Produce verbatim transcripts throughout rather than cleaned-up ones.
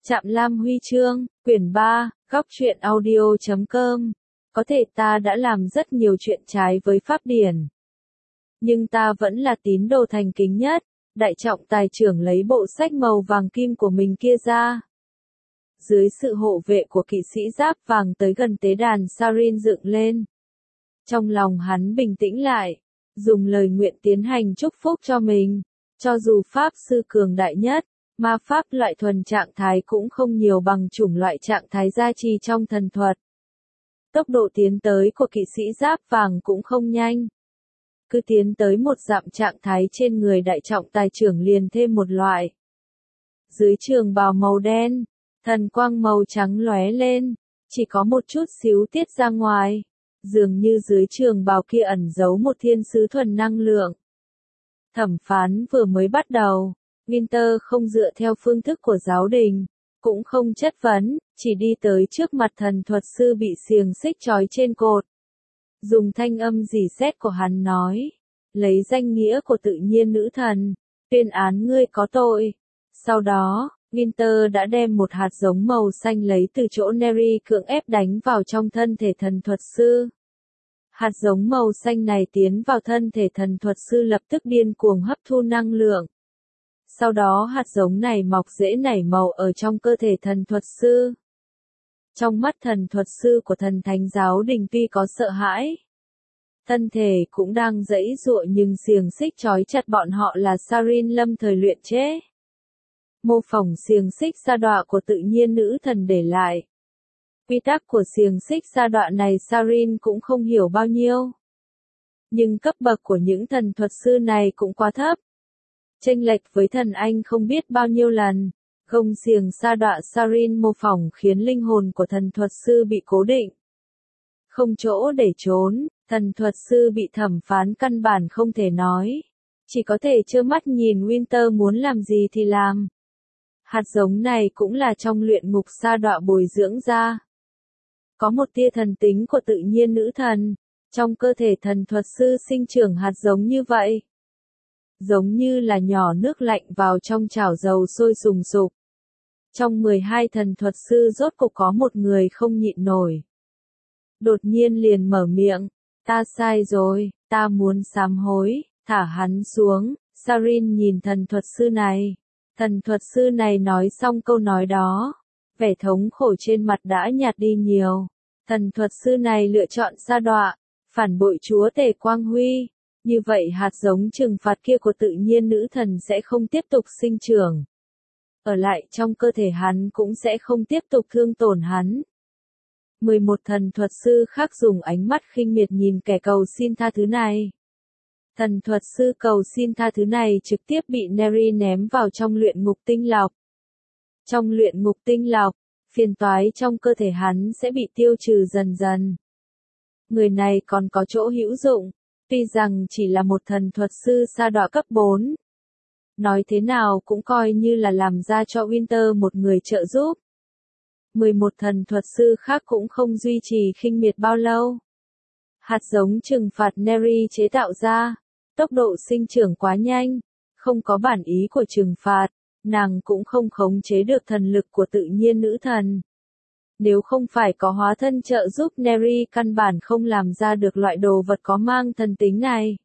Trạm Lam Huy Chương, quyển ba, góc truyện audio chấm com. Có thể ta đã làm rất nhiều chuyện trái với pháp điển. Nhưng ta vẫn là tín đồ thành kính nhất. Đại trọng tài trưởng lấy bộ sách màu vàng kim của mình kia ra. Dưới sự hộ vệ của kỵ sĩ giáp vàng tới gần tế đàn Sarin dựng lên. Trong lòng hắn bình tĩnh lại, dùng lời nguyện tiến hành chúc phúc cho mình. Cho dù pháp sư cường đại nhất, ma pháp loại thuần trạng thái cũng không nhiều bằng chủng loại trạng thái gia trì trong thần thuật. Tốc độ tiến tới của kỵ sĩ giáp vàng cũng không nhanh. Cứ tiến tới một dặm trạng thái trên người đại trọng tài trưởng liền thêm một loại. Dưới trường bào màu đen, thần quang màu trắng lóe lên, chỉ có một chút xíu tiết ra ngoài. Dường như dưới trường bào kia ẩn giấu một thiên sứ thuần năng lượng. Thẩm phán vừa mới bắt đầu, Winter không dựa theo phương thức của giáo đình, cũng không chất vấn, chỉ đi tới trước mặt thần thuật sư bị xiềng xích trói trên cột. Dùng thanh âm rỉ sét của hắn nói, lấy danh nghĩa của tự nhiên nữ thần, tuyên án ngươi có tội. Sau đó, Winter đã đem một hạt giống màu xanh lấy từ chỗ Neri cưỡng ép đánh vào trong thân thể thần thuật sư. Hạt giống màu xanh này tiến vào thân thể thần thuật sư lập tức điên cuồng hấp thu năng lượng. Sau đó hạt giống này mọc rễ nảy màu ở trong cơ thể thần thuật sư. Trong mắt thần thuật sư của thần thánh giáo đình tuy có sợ hãi, thân thể cũng đang giãy giụa nhưng xiềng xích trói chặt bọn họ là Sarin lâm thời luyện chế. Mô phỏng xiềng xích sa đọa của tự nhiên nữ thần để lại. Quy tắc của xiềng xích sa đọa này Sarin cũng không hiểu bao nhiêu. Nhưng cấp bậc của những thần thuật sư này cũng quá thấp. Chênh lệch với thần anh không biết bao nhiêu lần. Gông xiềng sa đọa Sarin mô phỏng khiến linh hồn của thần thuật sư bị cố định. Không chỗ để trốn, thần thuật sư bị thẩm phán căn bản không thể nói. Chỉ có thể trơ mắt nhìn Winter muốn làm gì thì làm. Hạt giống này cũng là trong luyện ngục sa đọa bồi dưỡng ra. Có một tia thần tính của tự nhiên nữ thần, trong cơ thể thần thuật sư sinh trưởng hạt giống như vậy. Giống như là nhỏ nước lạnh vào trong chảo dầu sôi sùng sục. Trong mười hai thần thuật sư rốt cục có một người không nhịn nổi. Đột nhiên liền mở miệng, ta sai rồi, ta muốn sám hối, thả hắn xuống. Sarin nhìn thần thuật sư này. Thần thuật sư này nói xong câu nói đó, vẻ thống khổ trên mặt đã nhạt đi nhiều. Thần thuật sư này lựa chọn sa đọa, phản bội chúa tể Quang Huy. Như vậy hạt giống trừng phạt kia của tự nhiên nữ thần sẽ không tiếp tục sinh trưởng. Ở lại trong cơ thể hắn cũng sẽ không tiếp tục thương tổn hắn. mười một thần thuật sư khác dùng ánh mắt khinh miệt nhìn kẻ cầu xin tha thứ này. Thần thuật sư cầu xin tha thứ này trực tiếp bị Neri ném vào trong luyện ngục tinh lọc. Trong luyện ngục tinh lọc, phiền toái trong cơ thể hắn sẽ bị tiêu trừ dần dần. Người này còn có chỗ hữu dụng, tuy rằng chỉ là một thần thuật sư sa đọa cấp bốn. Nói thế nào cũng coi như là làm ra cho Winter một người trợ giúp. mười một thần thuật sư khác cũng không duy trì khinh miệt bao lâu. Hạt giống trừng phạt Neri chế tạo ra, tốc độ sinh trưởng quá nhanh, không có bản ý của trừng phạt, nàng cũng không khống chế được thần lực của tự nhiên nữ thần. Nếu không phải có hóa thân trợ giúp Neri căn bản không làm ra được loại đồ vật có mang thần tính này.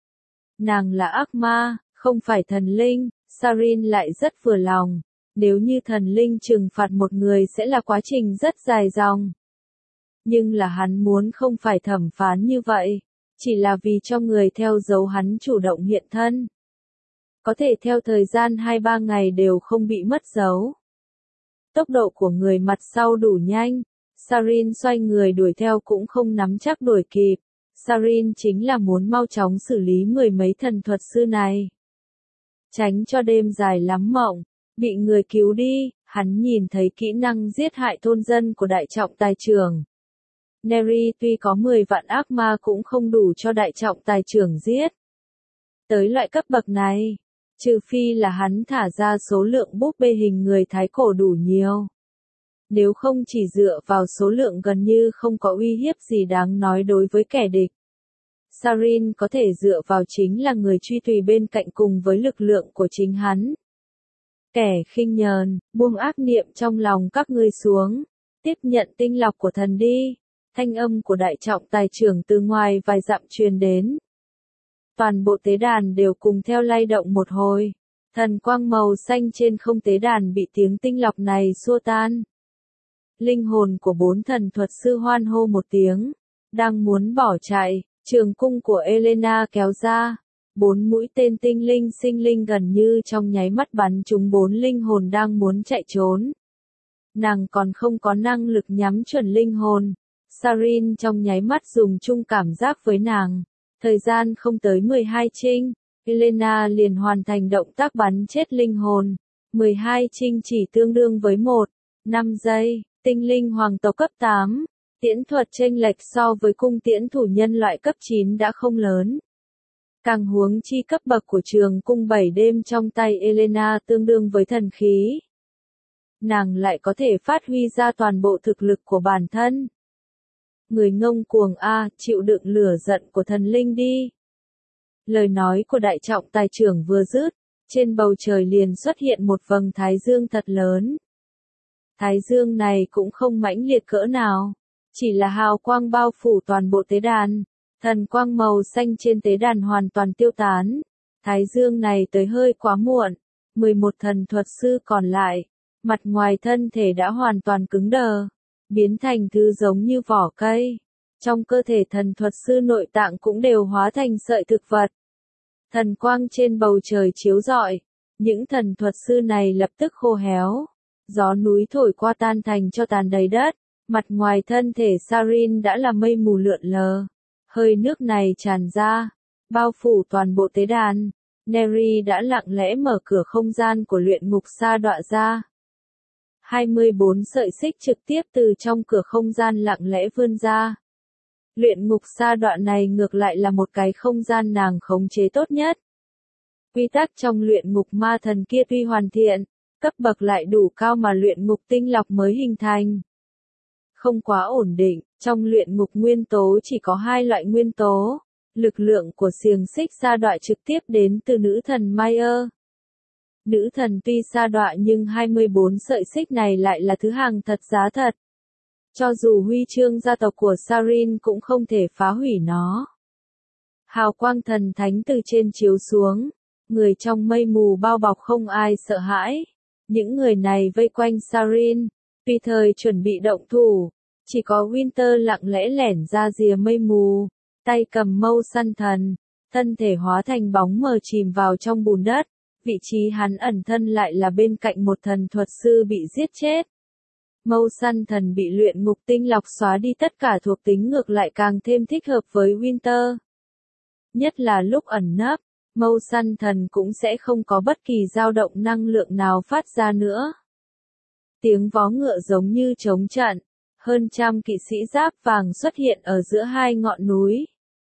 Nàng là ác ma, không phải thần linh, Sarin lại rất vừa lòng. Nếu như thần linh trừng phạt một người sẽ là quá trình rất dài dòng. Nhưng là hắn muốn không phải thẩm phán như vậy, chỉ là vì cho người theo dấu hắn chủ động hiện thân. Có thể theo thời gian hai ba ngày đều không bị mất dấu. Tốc độ của người mặt sau đủ nhanh, Sarin xoay người đuổi theo cũng không nắm chắc đuổi kịp. Sarin chính là muốn mau chóng xử lý mười mấy thần thuật sư này. Tránh cho đêm dài lắm mộng, bị người cứu đi, hắn nhìn thấy kỹ năng giết hại thôn dân của đại trọng tài trưởng. Neri tuy có mười vạn ác ma cũng không đủ cho đại trọng tài trưởng giết. Tới loại cấp bậc này, trừ phi là hắn thả ra số lượng búp bê hình người thái cổ đủ nhiều. Nếu không chỉ dựa vào số lượng gần như không có uy hiếp gì đáng nói đối với kẻ địch. Sarin có thể dựa vào chính là người truy tùy bên cạnh cùng với lực lượng của chính hắn. Kẻ khinh nhờn, buông ác niệm trong lòng các ngươi xuống, tiếp nhận tinh lọc của thần đi. Thanh âm của đại trọng tài trưởng từ ngoài vài dặm truyền đến. Toàn bộ tế đàn đều cùng theo lay động một hồi. Thần quang màu xanh trên không tế đàn bị tiếng tinh lọc này xua tan. Linh hồn của bốn thần thuật sư hoan hô một tiếng, đang muốn bỏ chạy, trường cung của Elena kéo ra. Bốn mũi tên tinh linh sinh linh gần như trong nháy mắt bắn trúng bốn linh hồn đang muốn chạy trốn. Nàng còn không có năng lực nhắm chuẩn linh hồn. Sarin trong nháy mắt dùng chung cảm giác với nàng. Thời gian không tới mười hai trinh, Elena liền hoàn thành động tác bắn chết linh hồn. mười hai trinh chỉ tương đương với một, năm giây, tinh linh hoàng tộc cấp tám. Tiễn thuật chênh lệch so với cung tiễn thủ nhân loại cấp chín đã không lớn. Càng huống chi cấp bậc của trường cung bảy đêm trong tay Elena tương đương với thần khí. Nàng lại có thể phát huy ra toàn bộ thực lực của bản thân. Người ngông cuồng a, chịu đựng lửa giận của thần linh đi. Lời nói của đại trọng tài trưởng vừa dứt, trên bầu trời liền xuất hiện một vầng thái dương thật lớn. Thái dương này cũng không mãnh liệt cỡ nào, chỉ là hào quang bao phủ toàn bộ tế đàn. Thần quang màu xanh trên tế đàn hoàn toàn tiêu tán. Thái dương này tới hơi quá muộn. mười một thần thuật sư còn lại, mặt ngoài thân thể đã hoàn toàn cứng đờ, biến thành thứ giống như vỏ cây. Trong cơ thể thần thuật sư nội tạng cũng đều hóa thành sợi thực vật. Thần quang trên bầu trời chiếu rọi, những thần thuật sư này lập tức khô héo. Gió núi thổi qua tan thành cho tàn đầy đất, mặt ngoài thân thể Sarin đã là mây mù lượn lờ. Hơi nước này tràn ra, bao phủ toàn bộ tế đàn. Neri đã lặng lẽ mở cửa không gian của luyện ngục sa đọa ra. hai mươi bốn sợi xích trực tiếp từ trong cửa không gian lặng lẽ vươn ra. Luyện ngục sa đọa này ngược lại là một cái không gian nàng khống chế tốt nhất. Quy tắc trong luyện ngục ma thần kia tuy hoàn thiện, cấp bậc lại đủ cao mà luyện ngục tinh lọc mới hình thành. Không quá ổn định, trong luyện ngục nguyên tố chỉ có hai loại nguyên tố. Lực lượng của xiềng xích sa đọa trực tiếp đến từ nữ thần Mayer. Nữ thần tuy sa đọa nhưng hai mươi bốn sợi xích này lại là thứ hàng thật giá thật. Cho dù huy chương gia tộc của Sarin cũng không thể phá hủy nó. Hào quang thần thánh từ trên chiếu xuống, người trong mây mù bao bọc không ai sợ hãi. Những người này vây quanh Sarin, tùy thời chuẩn bị động thủ, chỉ có Winter lặng lẽ lẻn ra rìa mây mù, tay cầm mâu săn thần, thân thể hóa thành bóng mờ chìm vào trong bùn đất, vị trí hắn ẩn thân lại là bên cạnh một thần thuật sư bị giết chết. Mâu săn thần bị luyện ngục tinh lọc xóa đi tất cả thuộc tính ngược lại càng thêm thích hợp với Winter. Nhất là lúc ẩn nấp, mâu săn thần cũng sẽ không có bất kỳ dao động năng lượng nào phát ra nữa. Tiếng vó ngựa giống như trống trận, hơn trăm kỵ sĩ giáp vàng xuất hiện ở giữa hai ngọn núi.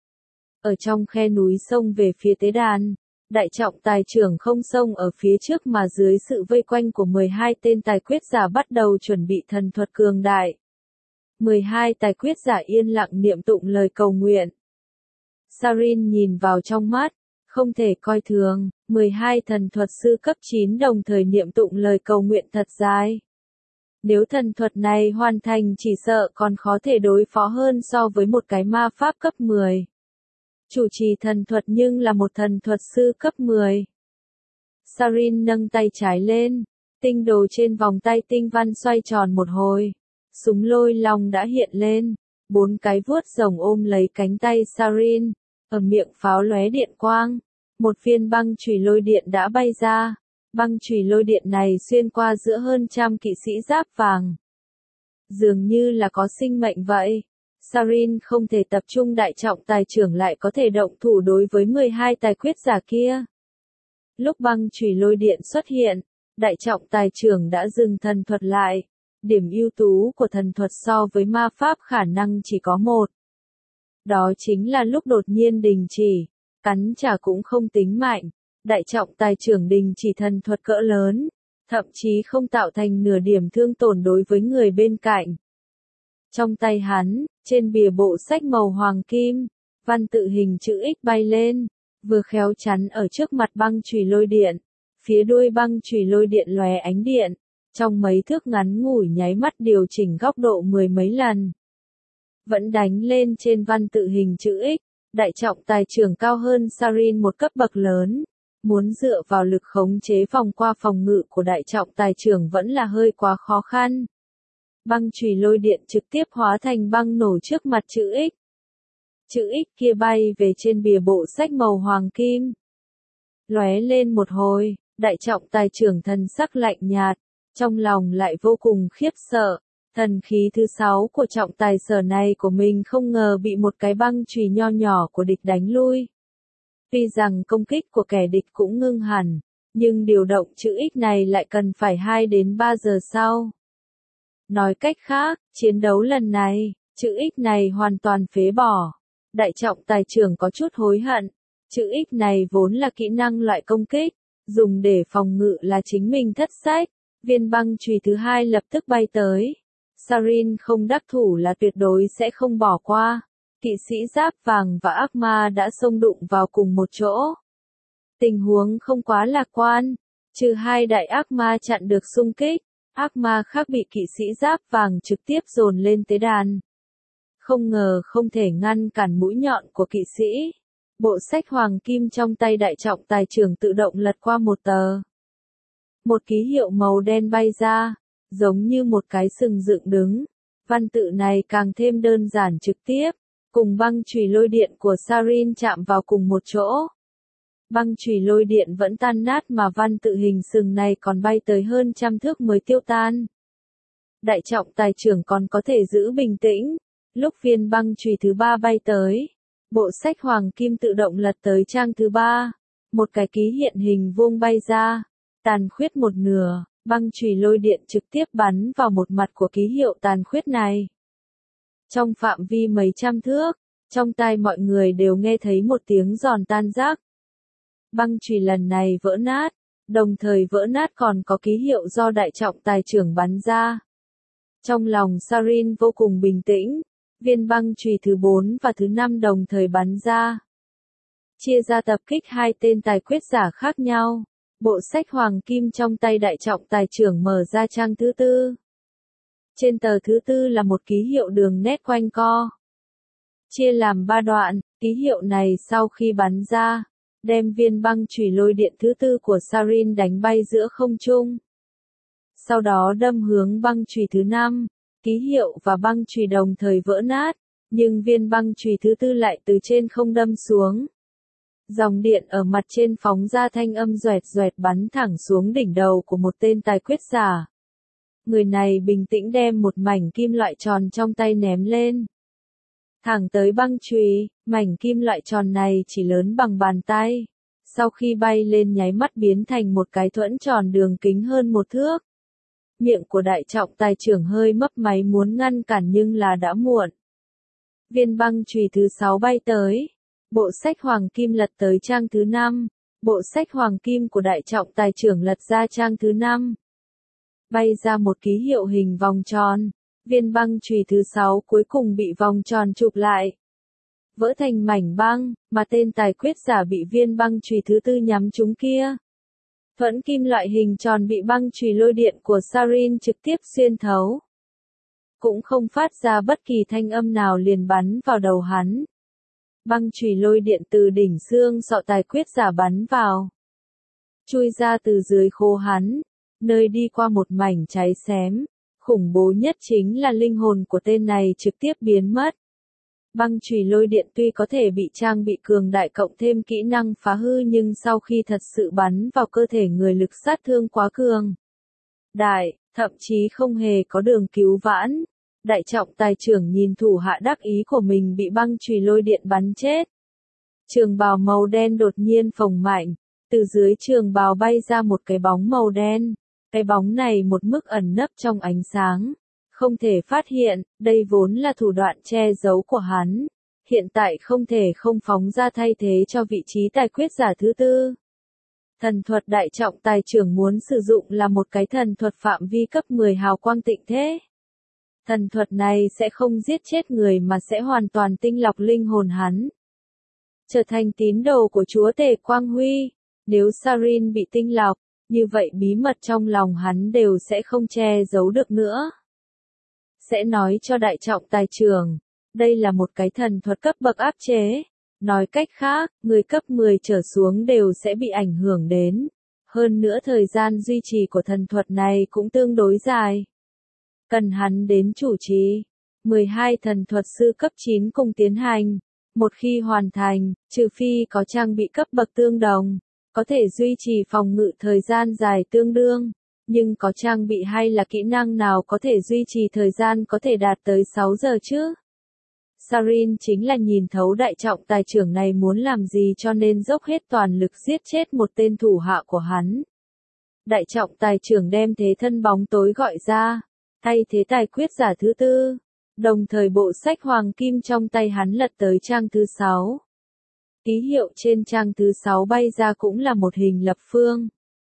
Ở trong khe núi sông về phía tế đàn, đại trọng tài trưởng không xông ở phía trước mà dưới sự vây quanh của mười hai tên tài quyết giả bắt đầu chuẩn bị thần thuật cường đại. mười hai tài quyết giả yên lặng niệm tụng lời cầu nguyện. Sarin nhìn vào trong mắt, không thể coi thường, mười hai thần thuật sư cấp chín đồng thời niệm tụng lời cầu nguyện thật dài. Nếu thần thuật này hoàn thành chỉ sợ còn khó thể đối phó hơn so với một cái ma pháp cấp mười. Chủ trì thần thuật nhưng là một thần thuật sư cấp mười. Sarin nâng tay trái lên, tinh đồ trên vòng tay tinh văn xoay tròn một hồi. Súng lôi long đã hiện lên, bốn cái vuốt rồng ôm lấy cánh tay Sarin, ở miệng pháo lóe điện quang. Một viên băng chùy lôi điện đã bay ra, băng chùy lôi điện này xuyên qua giữa hơn trăm kỵ sĩ giáp vàng. Dường như là có sinh mệnh vậy. Sarin không thể tập trung đại trọng tài trưởng lại có thể động thủ đối với mười hai tài quyết giả kia. Lúc băng chùy lôi điện xuất hiện, đại trọng tài trưởng đã dừng thần thuật lại. Điểm ưu tú của thần thuật so với ma pháp khả năng chỉ có một. Đó chính là lúc đột nhiên đình chỉ, cắn trả cũng không tính mạnh. Đại trọng tài trưởng đình chỉ thần thuật cỡ lớn, thậm chí không tạo thành nửa điểm thương tổn đối với người bên cạnh. Trong tay hắn, trên bìa bộ sách màu hoàng kim, văn tự hình chữ X bay lên, vừa khéo chắn ở trước mặt băng chùy lôi điện. Phía đuôi băng chùy lôi điện lóe ánh điện, trong mấy thước ngắn ngủi nháy mắt điều chỉnh góc độ mười mấy lần. Vẫn đánh lên trên văn tự hình chữ X, đại trọng tài trưởng cao hơn Sarin một cấp bậc lớn. Muốn dựa vào lực khống chế vòng qua phòng ngự của đại trọng tài trưởng vẫn là hơi quá khó khăn. Băng chùy lôi điện trực tiếp hóa thành băng nổ trước mặt chữ X. Chữ X kia bay về trên bìa bộ sách màu hoàng kim. Lóe lên một hồi, đại trọng tài trưởng thần sắc lạnh nhạt, trong lòng lại vô cùng khiếp sợ. Thần khí thứ sáu của trọng tài sở này của mình không ngờ bị một cái băng chùy nho nhỏ của địch đánh lui. Tuy rằng công kích của kẻ địch cũng ngưng hẳn, nhưng điều động chữ X này lại cần phải hai đến ba giờ sau. Nói cách khác, chiến đấu lần này, chữ X này hoàn toàn phế bỏ. Đại trọng tài trưởng có chút hối hận. Chữ X này vốn là kỹ năng loại công kích, dùng để phòng ngự là chính mình thất sách. Viên băng chùy thứ hai lập tức bay tới. Sarin không đắc thủ là tuyệt đối sẽ không bỏ qua. Kỵ sĩ giáp vàng và ác ma đã xông đụng vào cùng một chỗ. Tình huống không quá lạc quan, trừ hai đại ác ma chặn được xung kích, ác ma khác bị kỵ sĩ giáp vàng trực tiếp dồn lên tế đàn. Không ngờ không thể ngăn cản mũi nhọn của kỵ sĩ. Bộ sách hoàng kim trong tay đại trọng tài trưởng tự động lật qua một tờ. Một ký hiệu màu đen bay ra, giống như một cái sừng dựng đứng. Văn tự này càng thêm đơn giản trực tiếp, cùng băng chùy lôi điện của Sarin chạm vào cùng một chỗ. Băng chùy lôi điện vẫn tan nát mà văn tự hình sừng này còn bay tới hơn trăm thước mới tiêu tan. Đại trọng tài trưởng còn có thể giữ bình tĩnh. Lúc viên băng chùy thứ ba bay tới, bộ sách hoàng kim tự động lật tới trang thứ ba. Một cái ký hiện hình vuông bay ra, tàn khuyết một nửa, băng chùy lôi điện trực tiếp bắn vào một mặt của ký hiệu tàn khuyết này. Trong phạm vi mấy trăm thước, trong tai mọi người đều nghe thấy một tiếng giòn tan rác. Băng chùy lần này vỡ nát, đồng thời vỡ nát còn có ký hiệu do đại trọng tài trưởng bắn ra. Trong lòng Sarin vô cùng bình tĩnh, viên băng chùy thứ bốn và thứ năm đồng thời bắn ra. Chia ra tập kích hai tên tài quyết giả khác nhau, bộ sách hoàng kim trong tay đại trọng tài trưởng mở ra trang thứ tư. Trên tờ thứ tư là một ký hiệu đường nét quanh co. Chia làm ba đoạn, ký hiệu này sau khi bắn ra, đem viên băng chùy lôi điện thứ tư của Sarin đánh bay giữa không trung. Sau đó đâm hướng băng chùy thứ năm, ký hiệu và băng chùy đồng thời vỡ nát, nhưng viên băng chùy thứ tư lại từ trên không đâm xuống. Dòng điện ở mặt trên phóng ra thanh âm doẹt doẹt bắn thẳng xuống đỉnh đầu của một tên tài quyết giả. Người này bình tĩnh đem một mảnh kim loại tròn trong tay ném lên. Thẳng tới băng chùy, mảnh kim loại tròn này chỉ lớn bằng bàn tay. Sau khi bay lên nháy mắt biến thành một cái thuẫn tròn đường kính hơn một thước. Miệng của đại trọng tài trưởng hơi mấp máy muốn ngăn cản nhưng là đã muộn. Viên băng chùy thứ sáu bay tới. Bộ sách hoàng kim lật tới trang thứ năm. Bộ sách hoàng kim của đại trọng tài trưởng lật ra trang thứ năm. Bay ra một ký hiệu hình vòng tròn. Viên băng chùy thứ sáu cuối cùng bị vòng tròn chụp lại. Vỡ thành mảnh băng, mà tên tài quyết giả bị viên băng chùy thứ tư nhắm trúng kia. Thuẫn kim loại hình tròn bị băng chùy lôi điện của Sarin trực tiếp xuyên thấu. Cũng không phát ra bất kỳ thanh âm nào liền bắn vào đầu hắn. Băng chùy lôi điện từ đỉnh xương sọ tài quyết giả bắn vào. Chui ra từ dưới khố hắn, nơi đi qua một mảnh cháy xém. Khủng bố nhất chính là linh hồn của tên này trực tiếp biến mất. Băng chùy lôi điện tuy có thể bị trang bị cường đại cộng thêm kỹ năng phá hư nhưng sau khi thật sự bắn vào cơ thể người lực sát thương quá cường đại, thậm chí không hề có đường cứu vãn. Đại trọng tài trưởng nhìn thủ hạ đắc ý của mình bị băng chùy lôi điện bắn chết. Trường bào màu đen đột nhiên phồng mạnh, từ dưới trường bào bay ra một cái bóng màu đen. Cái bóng này một mức ẩn nấp trong ánh sáng, không thể phát hiện, đây vốn là thủ đoạn che giấu của hắn. Hiện tại không thể không phóng ra thay thế cho vị trí tài quyết giả thứ tư. Thần thuật đại trọng tài trưởng muốn sử dụng là một cái thần thuật phạm vi cấp mười hào quang tịnh thế. Thần thuật này sẽ không giết chết người mà sẽ hoàn toàn tinh lọc linh hồn hắn. Trở thành tín đồ của chúa tể Quang Huy, nếu Sarin bị tinh lọc, Như vậy bí mật trong lòng hắn đều sẽ không che giấu được nữa. Sẽ nói cho đại trọng tài trưởng, đây là một cái thần thuật cấp bậc áp chế. Nói cách khác, người cấp mười trở xuống đều sẽ bị ảnh hưởng đến. Hơn nữa thời gian duy trì của thần thuật này cũng tương đối dài. Cần hắn đến chủ trì. mười hai thần thuật sư cấp chín cùng tiến hành. Một khi hoàn thành, trừ phi có trang bị cấp bậc tương đồng, có thể duy trì phòng ngự thời gian dài tương đương. Nhưng có trang bị hay là kỹ năng nào có thể duy trì thời gian có thể đạt tới sáu giờ chứ? Sarin chính là nhìn thấu đại trọng tài trưởng này muốn làm gì cho nên dốc hết toàn lực giết chết một tên thủ hạ của hắn. Đại trọng tài trưởng đem thế thân bóng tối gọi ra, thay thế tài quyết giả thứ tư. Đồng thời bộ sách hoàng kim trong tay hắn lật tới trang thứ sáu. Ký hiệu trên trang thứ sáu bay ra cũng là một hình lập phương.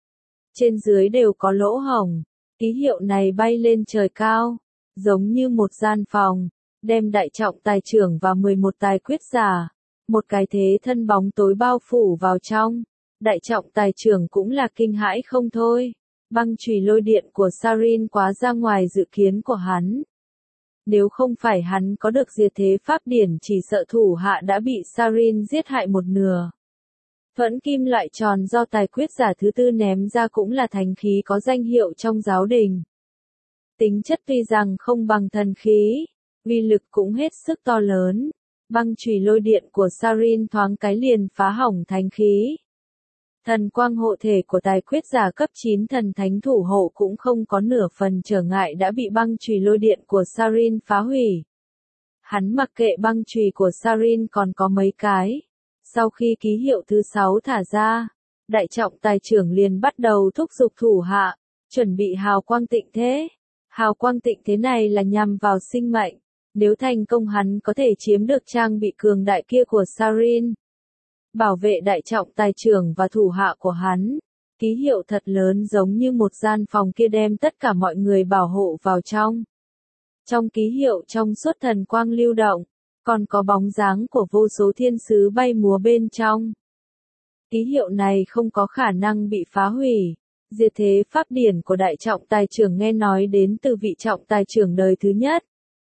Trên dưới đều có lỗ hổng. Ký hiệu này bay lên trời cao, giống như một gian phòng, đem đại trọng tài trưởng và mười một tài quyết giả, một cái thế thân bóng tối bao phủ vào trong. Đại trọng tài trưởng cũng là kinh hãi không thôi. Băng chùy lôi điện của Sarin quá ra ngoài dự kiến của hắn. Nếu không phải hắn có được diệt thế pháp điển chỉ sợ thủ hạ đã bị Sarin giết hại một nửa. Thuẫn kim loại tròn do tài quyết giả thứ tư ném ra cũng là thánh khí có danh hiệu trong giáo đình. Tính chất tuy rằng không bằng thần khí, uy lực cũng hết sức to lớn. Băng chùy lôi điện của Sarin thoáng cái liền phá hỏng thánh khí. Thần quang hộ thể của tài quyết giả cấp chín thần thánh thủ hộ cũng không có nửa phần trở ngại đã bị băng chùy lôi điện của Sarin phá hủy. Hắn mặc kệ băng chùy của Sarin còn có mấy cái. Sau khi ký hiệu thứ sáu thả ra, đại trọng tài trưởng liền bắt đầu thúc giục thủ hạ, chuẩn bị hào quang tịnh thế. Hào quang tịnh thế này là nhằm vào sinh mệnh. Nếu thành công hắn có thể chiếm được trang bị cường đại kia của Sarin. Bảo vệ đại trọng tài trưởng và thủ hạ của hắn. Ký hiệu thật lớn giống như một gian phòng kia đem tất cả mọi người bảo hộ vào trong. Trong ký hiệu trong suốt thần quang lưu động, còn có bóng dáng của vô số thiên sứ bay múa bên trong. Ký hiệu này không có khả năng bị phá hủy. Diệt thế pháp điển của đại trọng tài trưởng nghe nói đến từ vị trọng tài trưởng đời thứ nhất.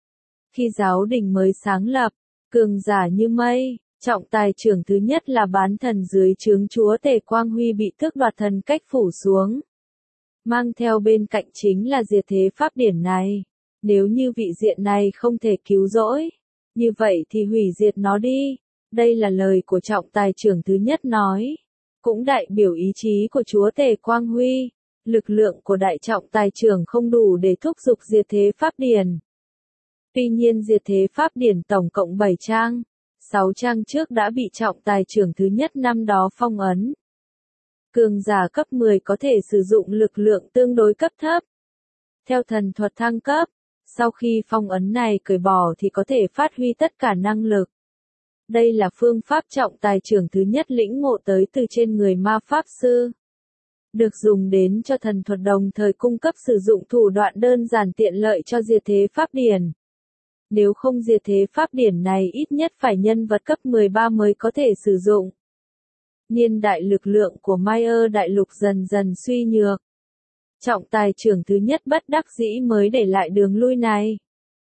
Khi giáo đình mới sáng lập, cường giả như mây. Trọng tài trưởng thứ nhất là bán thần dưới trướng chúa tể Quang Huy bị tước đoạt thần cách phủ xuống. Mang theo bên cạnh chính là diệt thế pháp điển này. Nếu như vị diện này không thể cứu rỗi, như vậy thì hủy diệt nó đi. Đây là lời của trọng tài trưởng thứ nhất nói. Cũng đại biểu ý chí của chúa tể Quang Huy. Lực lượng của đại trọng tài trưởng không đủ để thúc giục diệt thế pháp điển. Tuy nhiên diệt thế pháp điển tổng cộng bảy trang. Sáu trang trước đã bị trọng tài trưởng thứ nhất năm đó phong ấn. Cường giả cấp mười có thể sử dụng lực lượng tương đối cấp thấp. Theo thần thuật thăng cấp, sau khi phong ấn này cởi bỏ thì có thể phát huy tất cả năng lực. Đây là phương pháp trọng tài trưởng thứ nhất lĩnh ngộ tới từ trên người ma pháp sư. Được dùng đến cho thần thuật đồng thời cung cấp sử dụng thủ đoạn đơn giản tiện lợi cho diệt thế pháp điển. Nếu không diệt thế pháp điển này ít nhất phải nhân vật cấp mười ba mới có thể sử dụng. Niên đại lực lượng của Mayer đại lục dần dần suy nhược. Trọng tài trưởng thứ nhất bất đắc dĩ mới để lại đường lui này.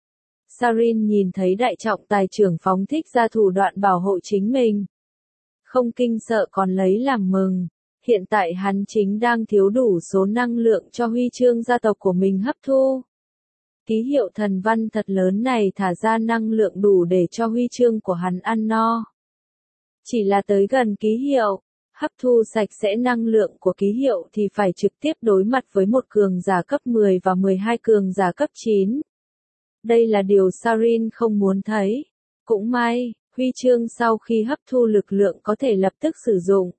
Sarin nhìn thấy đại trọng tài trưởng phóng thích ra thủ đoạn bảo hộ chính mình. Không kinh sợ còn lấy làm mừng. Hiện tại hắn chính đang thiếu đủ số năng lượng cho huy chương gia tộc của mình hấp thu. Ký hiệu thần văn thật lớn này thả ra năng lượng đủ để cho huy chương của hắn ăn no. Chỉ là tới gần ký hiệu, hấp thu sạch sẽ năng lượng của ký hiệu thì phải trực tiếp đối mặt với một cường giả cấp mười và mười hai cường giả cấp chín. Đây là điều Sarin không muốn thấy. Cũng may, huy chương sau khi hấp thu lực lượng có thể lập tức sử dụng.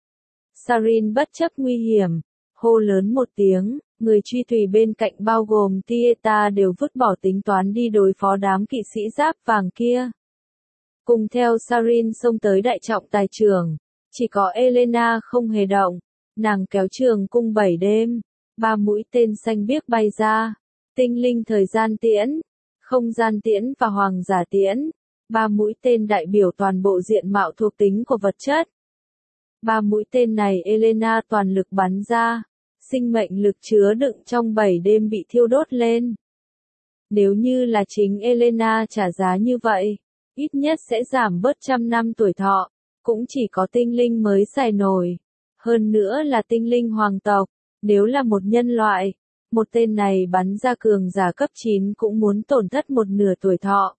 Sarin bất chấp nguy hiểm, hô lớn một tiếng. Người truy tùy bên cạnh bao gồm Tieta đều vứt bỏ tính toán đi đối phó đám kỵ sĩ giáp vàng kia. Cùng theo Sarin xông tới đại trọng tài trưởng, chỉ có Elena không hề động, nàng kéo trường cung bảy đêm, ba mũi tên xanh biếc bay ra, tinh linh thời gian tiễn, không gian tiễn và hoàng giả tiễn, ba mũi tên đại biểu toàn bộ diện mạo thuộc tính của vật chất. Ba mũi tên này Elena toàn lực bắn ra. sinh mệnh lực chứa đựng trong bảy đêm bị thiêu đốt lên. Nếu như là chính Elena trả giá như vậy, ít nhất sẽ giảm bớt trăm năm tuổi thọ, cũng chỉ có tinh linh mới xài nổi. Hơn nữa là tinh linh hoàng tộc, nếu là một nhân loại, một tên này bắn ra cường giả cấp chín cũng muốn tổn thất một nửa tuổi thọ.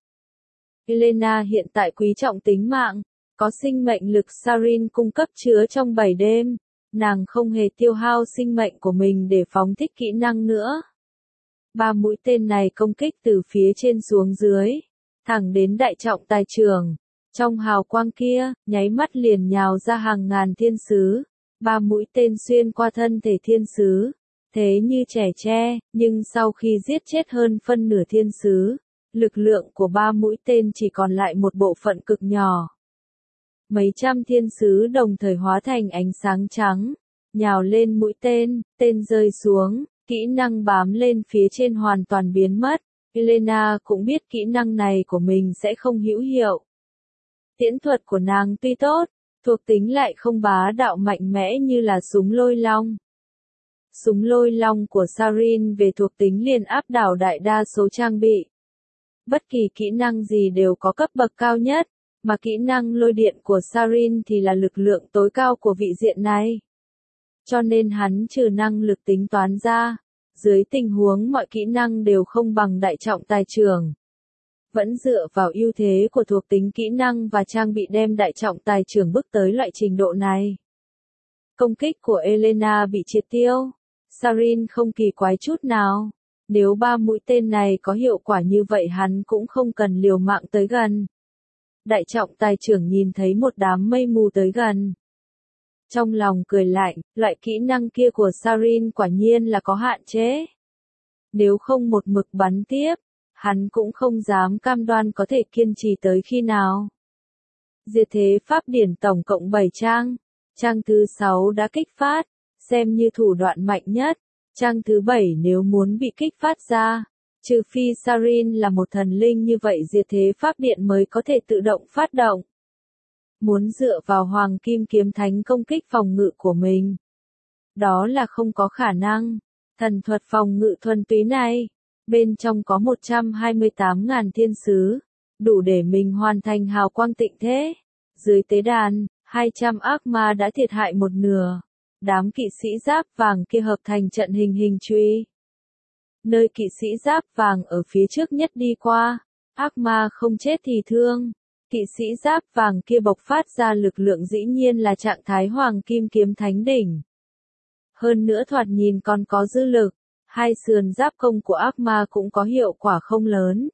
Elena hiện tại quý trọng tính mạng, có sinh mệnh lực Sarin cung cấp chứa trong bảy đêm, nàng không hề tiêu hao sinh mệnh của mình để phóng thích kỹ năng nữa. Ba mũi tên này công kích từ phía trên xuống dưới, thẳng đến đại trọng tài trưởng. Trong hào quang kia, nháy mắt liền nhào ra hàng ngàn thiên sứ. Ba mũi tên xuyên qua thân thể thiên sứ, thế như trẻ tre, nhưng sau khi giết chết hơn phân nửa thiên sứ, lực lượng của ba mũi tên chỉ còn lại một bộ phận cực nhỏ. Mấy trăm thiên sứ đồng thời hóa thành ánh sáng trắng, nhào lên mũi tên, tên rơi xuống, kỹ năng bám lên phía trên hoàn toàn biến mất. Elena cũng biết kỹ năng này của mình sẽ không hữu hiệu. Tiễn thuật của nàng tuy tốt, thuộc tính lại không bá đạo mạnh mẽ như là súng lôi long. Súng lôi long của Sarin về thuộc tính liền áp đảo đại đa số trang bị. Bất kỳ kỹ năng gì đều có cấp bậc cao nhất, mà kỹ năng lôi điện của Sarin thì là lực lượng tối cao của vị diện này. Cho nên hắn trừ năng lực tính toán ra, dưới tình huống mọi kỹ năng đều không bằng đại trọng tài trưởng. Vẫn dựa vào ưu thế của thuộc tính kỹ năng và trang bị đem đại trọng tài trưởng bước tới loại trình độ này. Công kích của Elena bị triệt tiêu. Sarin không kỳ quái chút nào. Nếu ba mũi tên này có hiệu quả như vậy hắn cũng không cần liều mạng tới gần. Đại trọng tài trưởng nhìn thấy một đám mây mù tới gần. Trong lòng cười lạnh, loại kỹ năng kia của Sarin quả nhiên là có hạn chế. Nếu không một mực bắn tiếp, hắn cũng không dám cam đoan có thể kiên trì tới khi nào. Diệt thế pháp điển tổng cộng bảy trang, trang thứ sáu đã kích phát, xem như thủ đoạn mạnh nhất, trang thứ bảy nếu muốn bị kích phát ra, trừ phi Sarin là một thần linh như vậy diệt thế pháp điện mới có thể tự động phát động. Muốn dựa vào hoàng kim kiếm thánh công kích phòng ngự của mình. Đó là không có khả năng, thần thuật phòng ngự thuần túy này. Bên trong có một trăm hai mươi tám nghìn thiên sứ, đủ để mình hoàn thành hào quang tịnh thế. Dưới tế đàn, hai trăm ác ma đã thiệt hại một nửa. Đám kỵ sĩ giáp vàng kia hợp thành trận hình hình truy. Nơi kỵ sĩ giáp vàng ở phía trước nhất đi qua, ác ma không chết thì thương. Kỵ sĩ giáp vàng kia bộc phát ra lực lượng dĩ nhiên là trạng thái hoàng kim kiếm thánh đỉnh. Hơn nữa thoạt nhìn còn có dư lực. Hai sườn giáp công của ác ma cũng có hiệu quả không lớn.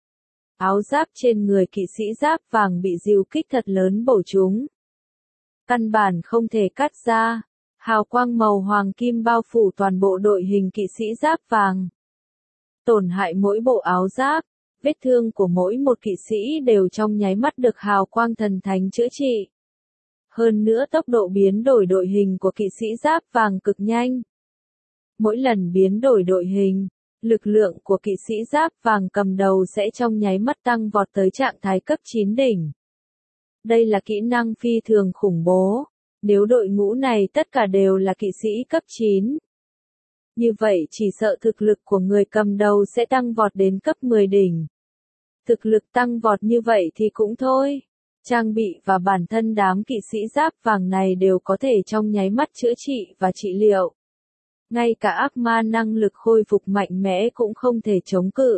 Áo giáp trên người kỵ sĩ giáp vàng bị dìu kích thật lớn bổ chúng. Căn bản không thể cắt ra. Hào quang màu hoàng kim bao phủ toàn bộ đội hình kỵ sĩ giáp vàng. Tổn hại mỗi bộ áo giáp, vết thương của mỗi một kỵ sĩ đều trong nháy mắt được hào quang thần thánh chữa trị. Hơn nữa tốc độ biến đổi đội hình của kỵ sĩ giáp vàng cực nhanh. Mỗi lần biến đổi đội hình, lực lượng của kỵ sĩ giáp vàng cầm đầu sẽ trong nháy mắt tăng vọt tới trạng thái cấp chín đỉnh. Đây là kỹ năng phi thường khủng bố, nếu đội ngũ này tất cả đều là kỵ sĩ cấp chín. Như vậy chỉ sợ thực lực của người cầm đầu sẽ tăng vọt đến cấp mười đỉnh. Thực lực tăng vọt như vậy thì cũng thôi. Trang bị và bản thân đám kỵ sĩ giáp vàng này đều có thể trong nháy mắt chữa trị và trị liệu. Ngay cả ác ma năng lực khôi phục mạnh mẽ cũng không thể chống cự.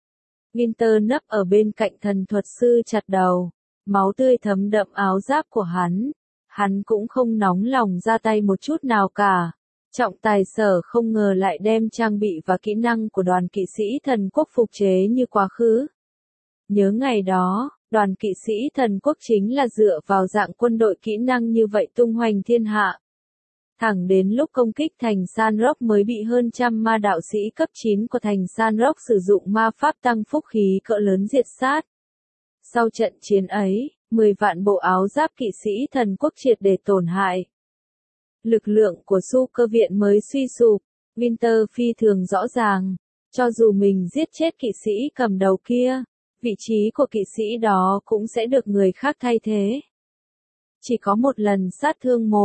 Winter nấp ở bên cạnh thần thuật sư chặt đầu, máu tươi thấm đậm áo giáp của hắn. Hắn cũng không nóng lòng ra tay một chút nào cả. Trọng tài sở không ngờ lại đem trang bị và kỹ năng của đoàn kỵ sĩ thần quốc phục chế như quá khứ. Nhớ ngày đó, đoàn kỵ sĩ thần quốc chính là dựa vào dạng quân đội kỹ năng như vậy tung hoành thiên hạ. Thẳng đến lúc công kích thành San Rock mới bị hơn trăm ma đạo sĩ cấp chín của thành San Rock sử dụng ma pháp tăng phúc khí cỡ lớn diệt sát. Sau trận chiến ấy, mười vạn bộ áo giáp kỵ sĩ thần quốc triệt để tổn hại. Lực lượng của su cơ viện mới suy sụp, Winter phi thường rõ ràng, cho dù mình giết chết kỵ sĩ cầm đầu kia, vị trí của kỵ sĩ đó cũng sẽ được người khác thay thế. Chỉ có một lần sát thương một,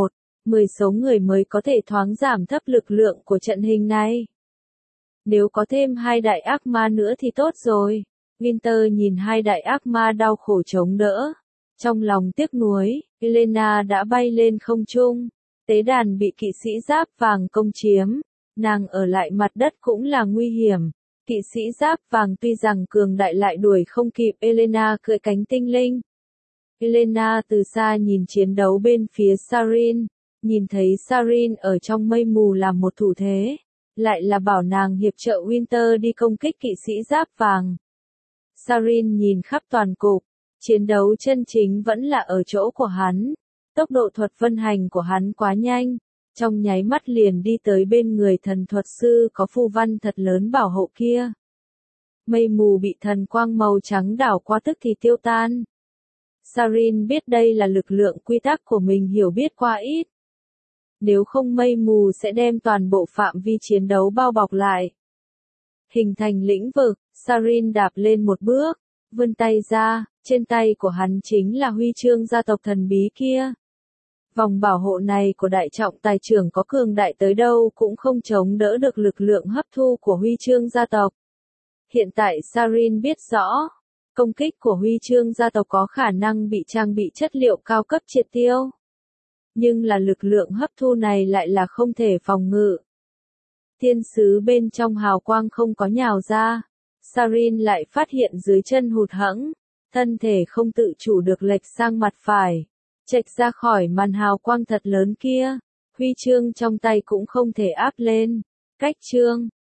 mười số người mới có thể thoáng giảm thấp lực lượng của trận hình này. Nếu có thêm hai đại ác ma nữa thì tốt rồi. Winter nhìn hai đại ác ma đau khổ chống đỡ. Trong lòng tiếc nuối, Elena đã bay lên không trung. Tế đàn bị kỵ sĩ giáp vàng công chiếm. Nàng ở lại mặt đất cũng là nguy hiểm. Kỵ sĩ giáp vàng tuy rằng cường đại lại đuổi không kịp Elena cưỡi cánh tinh linh. Elena từ xa nhìn chiến đấu bên phía Sarin. Nhìn thấy Sarin ở trong mây mù làm một thủ thế. Lại là bảo nàng hiệp trợ Winter đi công kích kỵ sĩ giáp vàng. Sarin nhìn khắp toàn cục. Chiến đấu chân chính vẫn là ở chỗ của hắn. Tốc độ thuật vân hành của hắn quá nhanh. Trong nháy mắt liền đi tới bên người thần thuật sư có phù văn thật lớn bảo hộ kia. Mây mù bị thần quang màu trắng đảo qua tức thì tiêu tan. Sarin biết đây là lực lượng quy tắc của mình hiểu biết quá ít. Nếu không mây mù sẽ đem toàn bộ phạm vi chiến đấu bao bọc lại. Hình thành lĩnh vực, Sarin đạp lên một bước, vươn tay ra, trên tay của hắn chính là huy chương gia tộc thần bí kia. Vòng bảo hộ này của đại trọng tài trưởng có cường đại tới đâu cũng không chống đỡ được lực lượng hấp thu của huy chương gia tộc. Hiện tại Sarin biết rõ, công kích của huy chương gia tộc có khả năng bị trang bị chất liệu cao cấp triệt tiêu. Nhưng là lực lượng hấp thu này lại là không thể phòng ngự. Thiên sứ bên trong hào quang không có nhào ra. Sarin lại phát hiện dưới chân hụt hẫng, thân thể không tự chủ được lệch sang mặt phải, chệch ra khỏi màn hào quang thật lớn kia. Huy chương trong tay cũng không thể áp lên. Cách chương